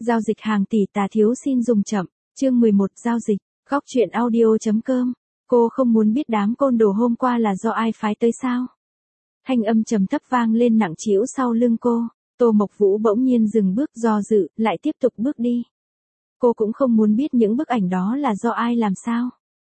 Giao dịch hàng tỷ tà thiếu xin dùng chậm. Chương 11 giao dịch. Góc truyện audio.com. Cô không muốn biết đám côn đồ hôm qua là do ai phái tới sao? Thanh âm trầm thấp vang lên nặng trĩu sau lưng cô. Tô Mộc Vũ bỗng nhiên dừng bước do dự, lại tiếp tục bước đi. Cô cũng không muốn biết những bức ảnh đó là do ai làm sao.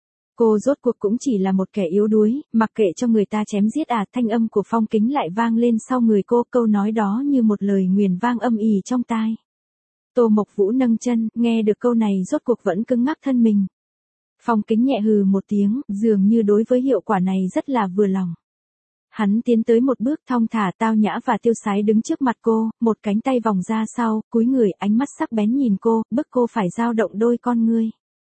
Cô rốt cuộc cũng chỉ là một kẻ yếu đuối, mặc kệ cho người ta chém giết à. Thanh âm của Phong Kính lại vang lên sau người cô, câu nói đó như một lời nguyền vang âm ỉ trong tai. Tô Mộc Vũ nâng chân, nghe được câu này rốt cuộc vẫn cứng ngắc thân mình. Phong Kính nhẹ hừ một tiếng, dường như đối với hiệu quả này rất là vừa lòng. Hắn tiến tới một bước thong thả tao nhã và tiêu sái đứng trước mặt cô, một cánh tay vòng ra sau, cúi người, ánh mắt sắc bén nhìn cô, bức cô phải dao động đôi con ngươi.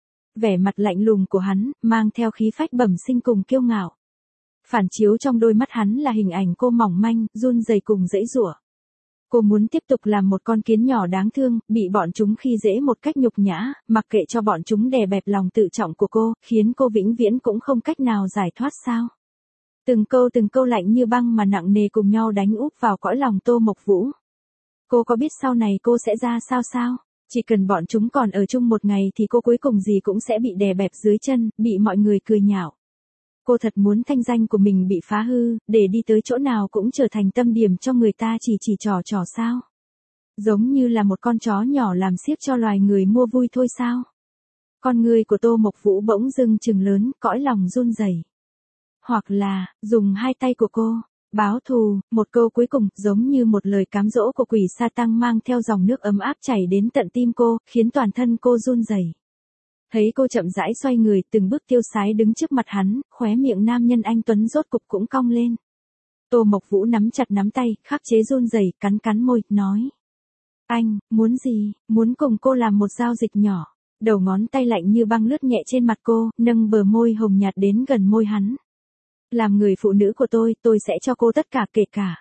Vẻ mặt lạnh lùng của hắn, mang theo khí phách bẩm sinh cùng kiêu ngạo. Phản chiếu trong đôi mắt hắn là hình ảnh cô mỏng manh, run rẩy cùng giãy giụa. Cô muốn tiếp tục làm một con kiến nhỏ đáng thương, bị bọn chúng khi dễ một cách nhục nhã, mặc kệ cho bọn chúng đè bẹp lòng tự trọng của cô, khiến cô vĩnh viễn cũng không cách nào giải thoát sao. Từng câu lạnh như băng mà nặng nề cùng nhau đánh úp vào cõi lòng Tô Mộc Vũ. Cô có biết sau này cô sẽ ra sao? Chỉ cần bọn chúng còn ở chung một ngày thì cô cuối cùng gì cũng sẽ bị đè bẹp dưới chân, bị mọi người cười nhạo. Cô thật muốn thanh danh của mình bị phá hư, để đi tới chỗ nào cũng trở thành tâm điểm cho người ta chỉ trò sao? Giống như là một con chó nhỏ làm xiếc cho loài người mua vui thôi sao? Con người của Tô Mộc Vũ bỗng dưng trừng lớn, cõi lòng run rẩy. Hoặc là, dùng hai tay của cô, báo thù, một câu cuối cùng, giống như một lời cám dỗ của quỷ sa tăng mang theo dòng nước ấm áp chảy đến tận tim cô, khiến toàn thân cô run rẩy. Thấy cô chậm rãi xoay người, từng bước tiêu sái đứng trước mặt hắn, khóe miệng nam nhân anh tuấn rốt cục cũng cong lên. Tô Mộc Vũ nắm chặt nắm tay, khắc chế run rẩy, cắn môi, nói: "Anh, muốn gì?" "Muốn cùng cô làm một giao dịch nhỏ." Đầu ngón tay lạnh như băng lướt nhẹ trên mặt cô, nâng bờ môi hồng nhạt đến gần môi hắn. "Làm người phụ nữ của tôi sẽ cho cô tất cả, kể cả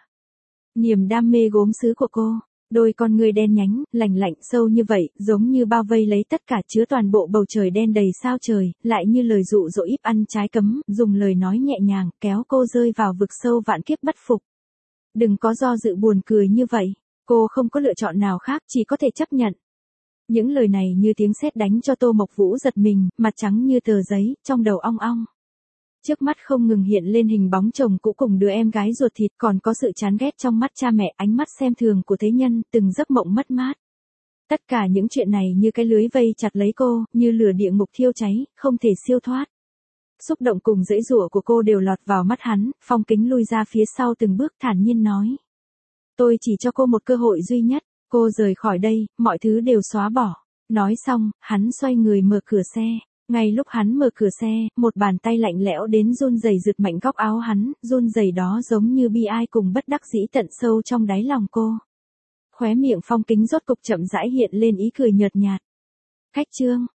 niềm đam mê gốm sứ của cô." Đôi con ngươi đen nhánh, lạnh sâu như vậy, giống như bao vây lấy tất cả, chứa toàn bộ bầu trời đen đầy sao trời, lại như lời dụ dỗ íp ăn trái cấm, dùng lời nói nhẹ nhàng, kéo cô rơi vào vực sâu vạn kiếp bất phục. "Đừng có do dự buồn cười như vậy." Cô không có lựa chọn nào khác, chỉ có thể chấp nhận. Những lời này như tiếng sét đánh cho Tô Mộc Vũ giật mình, mặt trắng như tờ giấy, trong đầu ong ong. Trước mắt không ngừng hiện lên hình bóng chồng cũ cùng đứa em gái ruột thịt, còn có sự chán ghét trong mắt cha mẹ, ánh mắt xem thường của thế nhân, từng giấc mộng mất mát. Tất cả những chuyện này như cái lưới vây chặt lấy cô, như lửa địa ngục thiêu cháy, không thể siêu thoát. Xúc động cùng giãy giụa của cô đều lọt vào mắt hắn, Phong Kính lui ra phía sau từng bước, thản nhiên nói: "Tôi chỉ cho cô một cơ hội duy nhất, cô rời khỏi đây, mọi thứ đều xóa bỏ." Nói xong, hắn xoay người mở cửa xe. Ngay lúc hắn mở cửa xe, một bàn tay lạnh lẽo đến run rẩy giật mạnh góc áo hắn, run rẩy đó giống như bi ai cùng bất đắc dĩ tận sâu trong đáy lòng cô. Khóe miệng Phong Kính rốt cục chậm rãi hiện lên ý cười nhợt nhạt. "Khách trương."